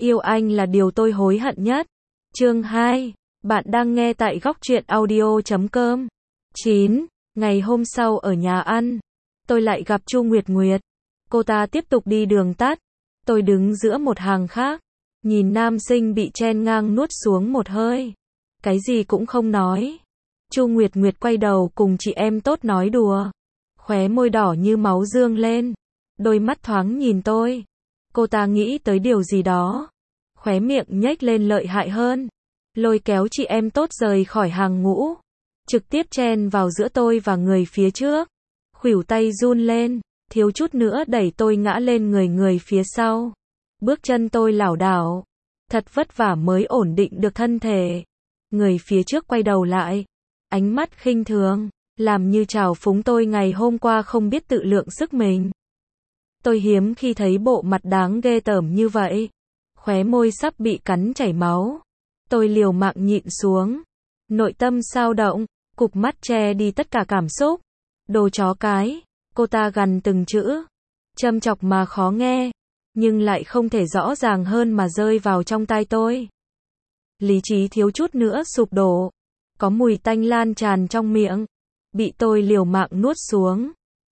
Yêu anh là điều tôi hối hận nhất. Chương 2. Bạn đang nghe tại góc truyện audio.com. 9. Ngày hôm sau ở nhà ăn, tôi lại gặp Chu Nguyệt Nguyệt. Cô ta tiếp tục đi đường tắt. Tôi đứng giữa một hàng khác, nhìn nam sinh bị chen ngang nuốt xuống một hơi. Cái gì cũng không nói. Chu Nguyệt Nguyệt quay đầu cùng chị em tốt nói đùa. Khóe môi đỏ như máu dương lên. Đôi mắt thoáng nhìn tôi. Cô ta nghĩ tới điều gì đó. Khóe miệng nhếch lên lợi hại hơn. Lôi kéo chị em tốt rời khỏi hàng ngũ. Trực tiếp chen vào giữa tôi và người phía trước. Khuỷu tay run lên, thiếu chút nữa đẩy tôi ngã lên người phía sau. Bước chân tôi lảo đảo. Thật vất vả mới ổn định được thân thể. Người phía trước quay đầu lại. Ánh mắt khinh thường, làm như trào phúng tôi ngày hôm qua không biết tự lượng sức mình. Tôi hiếm khi thấy bộ mặt đáng ghê tởm như vậy. Khóe môi sắp bị cắn chảy máu. Tôi liều mạng nhịn xuống. Nội tâm xao động, cụp mắt che đi tất cả cảm xúc. Đồ chó cái, cô ta gằn từng chữ. Châm chọc mà khó nghe, nhưng lại không thể rõ ràng hơn mà rơi vào trong tai tôi. Lý trí thiếu chút nữa sụp đổ. Có mùi tanh lan tràn trong miệng. Bị tôi liều mạng nuốt xuống.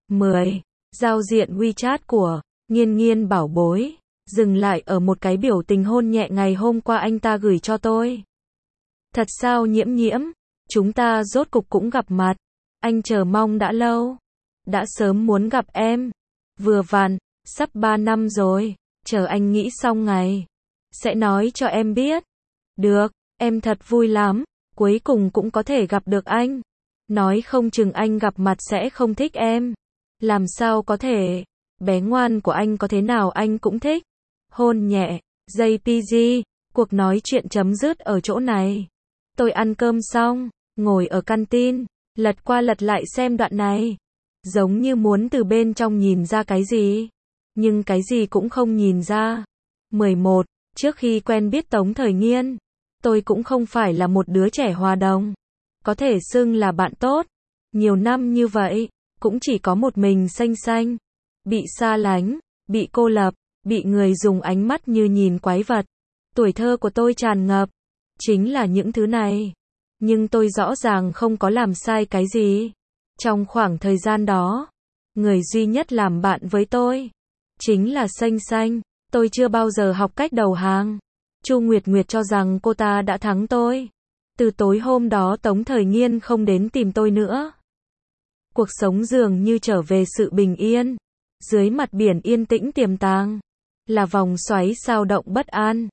10. Giao diện WeChat của Nghiên Nghiên bảo bối. Dừng lại ở một cái biểu tình hôn nhẹ ngày hôm qua anh ta gửi cho tôi. Thật sao Nhiễm Nhiễm? Chúng ta rốt cục cũng gặp mặt. Anh chờ mong đã lâu. Đã sớm muốn gặp em. Vừa vặn, sắp 3 năm rồi. Chờ anh nghĩ xong ngày. Sẽ nói cho em biết. Được, em thật vui lắm. Cuối cùng cũng có thể gặp được anh. Nói không chừng anh gặp mặt sẽ không thích em. Làm sao có thể. Bé ngoan của anh có thế nào anh cũng thích. Hôn nhẹ, JPG, cuộc nói chuyện chấm dứt ở chỗ này. Tôi ăn cơm xong, ngồi ở canteen, lật qua lật lại xem đoạn này. Giống như muốn từ bên trong nhìn ra cái gì, nhưng cái gì cũng không nhìn ra. 11. Trước khi quen biết Tống Thời Nghiên, tôi cũng không phải là một đứa trẻ hòa đồng. Có thể xưng là bạn tốt. Nhiều năm như vậy, cũng chỉ có một mình xanh xanh. Bị xa lánh, bị cô lập, bị người dùng ánh mắt như nhìn quái vật. Tuổi thơ của tôi tràn ngập. Chính là những thứ này. Nhưng tôi rõ ràng không có làm sai cái gì. Trong khoảng thời gian đó, người duy nhất làm bạn với tôi chính là xanh xanh. Tôi chưa bao giờ học cách đầu hàng. Chu Nguyệt Nguyệt cho rằng cô ta đã thắng tôi. Từ tối hôm đó Tống Thời Nghiên không đến tìm tôi nữa. Cuộc sống dường như trở về sự bình yên. Dưới mặt biển yên tĩnh tiềm tàng là vòng xoáy sao động bất an.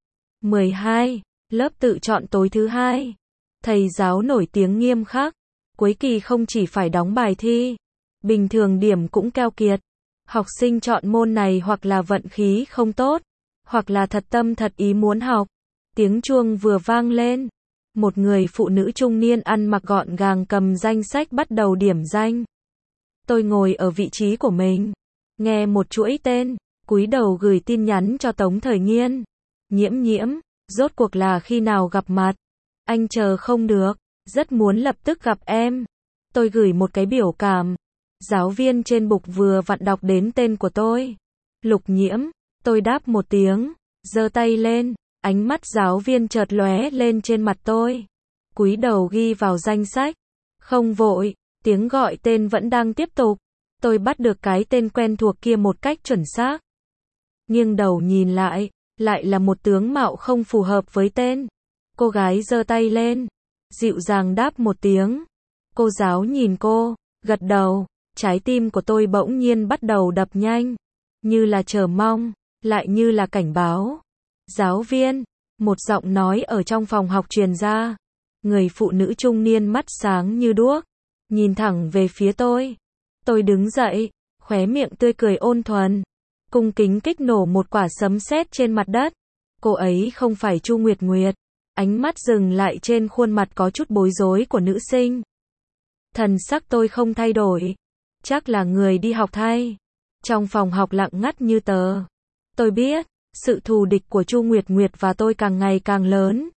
12. Lớp tự chọn tối thứ hai. Thầy giáo nổi tiếng nghiêm khắc. Cuối kỳ không chỉ phải đóng bài thi, bình thường điểm cũng keo kiệt. Học sinh chọn môn này hoặc là vận khí không tốt, hoặc là thật tâm thật ý muốn học. Tiếng chuông vừa vang lên. Một người phụ nữ trung niên ăn mặc gọn gàng cầm danh sách bắt đầu điểm danh. Tôi ngồi ở vị trí của mình, nghe một chuỗi tên, cúi đầu gửi tin nhắn cho Tống Thời Nghiên. Nhiễm Nhiễm, rốt cuộc là khi nào gặp mặt? Anh chờ không được, rất muốn lập tức gặp em. Tôi gửi một cái biểu cảm. Giáo viên trên bục vừa vặn đọc đến tên của tôi. Lục Nhiễm, tôi đáp một tiếng, giơ tay lên, ánh mắt giáo viên chợt lóe lên trên mặt tôi. Cúi đầu ghi vào danh sách. Không vội, tiếng gọi tên vẫn đang tiếp tục. Tôi bắt được cái tên quen thuộc kia một cách chuẩn xác. Nghiêng đầu nhìn lại là một tướng mạo không phù hợp với tên. Cô gái giơ tay lên, dịu dàng đáp một tiếng. Cô giáo nhìn cô, gật đầu. Trái tim của tôi bỗng nhiên bắt đầu đập nhanh, như là chờ mong, lại như là cảnh báo. Giáo viên, một giọng nói ở trong phòng học truyền ra. Người phụ nữ trung niên mắt sáng như đuốc, nhìn thẳng về phía tôi. Tôi đứng dậy, khóe miệng tươi cười ôn thuần, cung kính kích nổ một quả sấm sét trên mặt đất. Cô ấy không phải Chu Nguyệt Nguyệt. Ánh mắt dừng lại trên khuôn mặt có chút bối rối của nữ sinh. Thần sắc tôi không thay đổi. Chắc là người đi học thay. Trong phòng học lặng ngắt như tờ. Tôi biết, sự thù địch của Chu Nguyệt Nguyệt và tôi càng ngày càng lớn.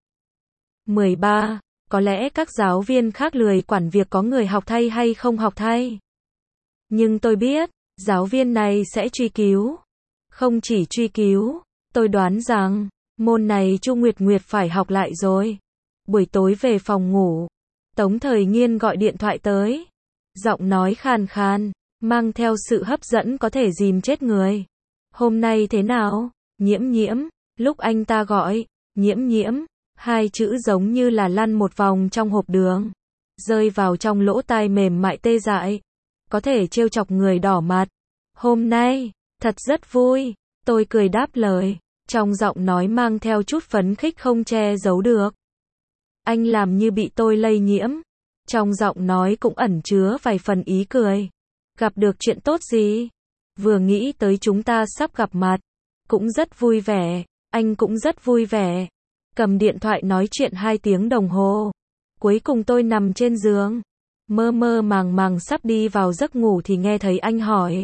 13. Có lẽ các giáo viên khác lười quản việc có người học thay hay không học thay. Nhưng tôi biết, giáo viên này sẽ truy cứu. Không chỉ truy cứu, tôi đoán rằng Môn này Chu Nguyệt Nguyệt phải học lại rồi. Buổi tối về phòng ngủ, Tống Thời Nghiên gọi điện thoại tới. Giọng nói khàn khàn, mang theo sự hấp dẫn có thể dìm chết người. Hôm nay thế nào? Nhiễm Nhiễm. Lúc anh ta gọi, Nhiễm Nhiễm, hai chữ giống như là lăn một vòng trong hộp đường, rơi vào trong lỗ tai mềm mại tê dại. Có thể trêu chọc người đỏ mặt. Hôm nay, thật rất vui. Tôi cười đáp lời, trong giọng nói mang theo chút phấn khích không che giấu được. Anh làm như bị tôi lây nhiễm. Trong giọng nói cũng ẩn chứa vài phần ý cười. Gặp được chuyện tốt gì? Vừa nghĩ tới chúng ta sắp gặp mặt. Cũng rất vui vẻ. Anh cũng rất vui vẻ. Cầm điện thoại nói chuyện 2 tiếng đồng hồ. Cuối cùng tôi nằm trên giường, mơ mơ màng màng sắp đi vào giấc ngủ thì nghe thấy anh hỏi.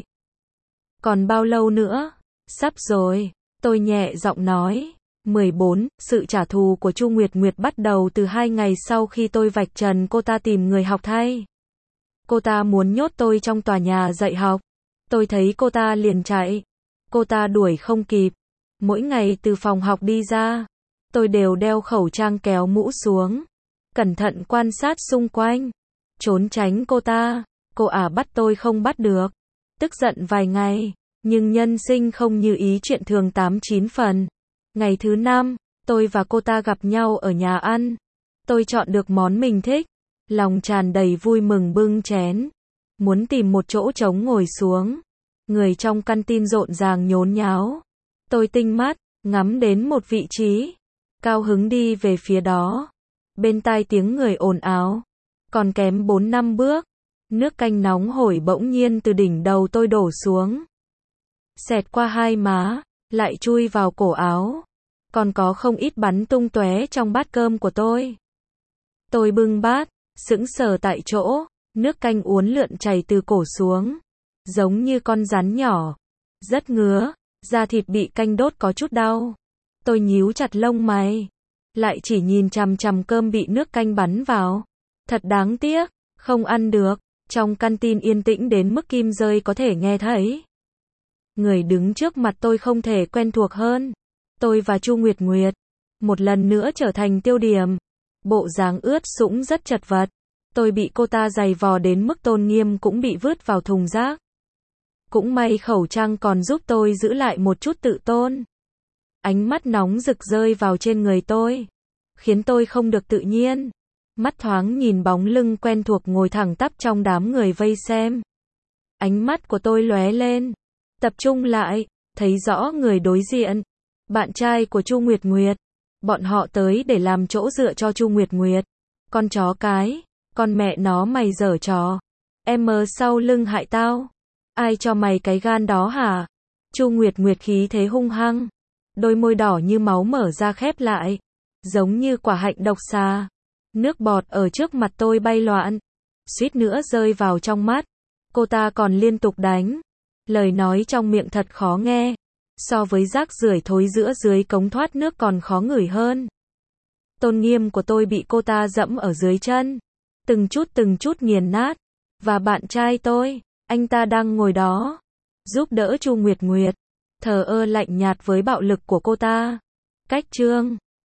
Còn bao lâu nữa? Sắp rồi. Tôi nhẹ giọng nói. 14, sự trả thù của Chu Nguyệt Nguyệt bắt đầu từ 2 ngày sau khi tôi vạch trần cô ta tìm người học thay. Cô ta muốn nhốt tôi trong tòa nhà dạy học. Tôi thấy cô ta liền chạy. Cô ta đuổi không kịp. Mỗi ngày từ phòng học đi ra, tôi đều đeo khẩu trang kéo mũ xuống, cẩn thận quan sát xung quanh, trốn tránh cô ta. Cô ả bắt tôi không bắt được. Tức giận vài ngày, nhưng nhân sinh không như ý chuyện thường 8-9 phần. Ngày thứ 5, tôi và cô ta gặp nhau ở nhà ăn. Tôi chọn được món mình thích, lòng tràn đầy vui mừng bưng chén, muốn tìm một chỗ trống ngồi xuống. Người trong căn tin rộn ràng nhốn nháo. Tôi tinh mắt, ngắm đến một vị trí, cao hứng đi về phía đó. Bên tai tiếng người ồn ào. Còn kém 4-5 bước, nước canh nóng hổi bỗng nhiên từ đỉnh đầu tôi đổ xuống, xẹt qua hai má, lại chui vào cổ áo. Còn có không ít bắn tung tóe trong bát cơm của tôi. Tôi bưng bát, sững sờ tại chỗ, nước canh uốn lượn chảy từ cổ xuống, giống như con rắn nhỏ. Rất ngứa, da thịt bị canh đốt có chút đau. Tôi nhíu chặt lông mày, lại chỉ nhìn chằm chằm cơm bị nước canh bắn vào. Thật đáng tiếc, không ăn được. Trong căn tin yên tĩnh đến mức kim rơi có thể nghe thấy. Người đứng trước mặt tôi không thể quen thuộc hơn. Tôi và Chu Nguyệt Nguyệt một lần nữa trở thành tiêu điểm. Bộ dáng ướt sũng rất chật vật. Tôi bị cô ta giày vò đến mức tôn nghiêm cũng bị vứt vào thùng rác. Cũng may khẩu trang còn giúp tôi giữ lại một chút tự tôn. Ánh mắt nóng rực rơi vào trên người tôi, khiến tôi không được tự nhiên. Mắt thoáng nhìn bóng lưng quen thuộc ngồi thẳng tắp trong đám người vây xem. Ánh mắt của tôi lóe lên, tập trung lại, thấy rõ người đối diện. Bạn trai của Chu Nguyệt Nguyệt. Bọn họ tới để làm chỗ dựa cho Chu Nguyệt Nguyệt. Con chó cái, con mẹ nó mày giở trò. Em sau lưng hại tao. Ai cho mày cái gan đó hả? Chu Nguyệt Nguyệt khí thế hung hăng. Đôi môi đỏ như máu mở ra khép lại, giống như quả hạnh độc xà. Nước bọt ở trước mặt tôi bay loạn, suýt nữa rơi vào trong mắt. Cô ta còn liên tục đánh. Lời nói trong miệng thật khó nghe. So với rác rưởi thối giữa dưới cống thoát nước còn khó ngửi hơn. Tôn nghiêm của tôi bị cô ta dẫm ở dưới chân. Từng chút nghiền nát. Và bạn trai tôi, anh ta đang ngồi đó, giúp đỡ Chu Nguyệt Nguyệt, thờ ơ lạnh nhạt với bạo lực của cô ta. Cách chương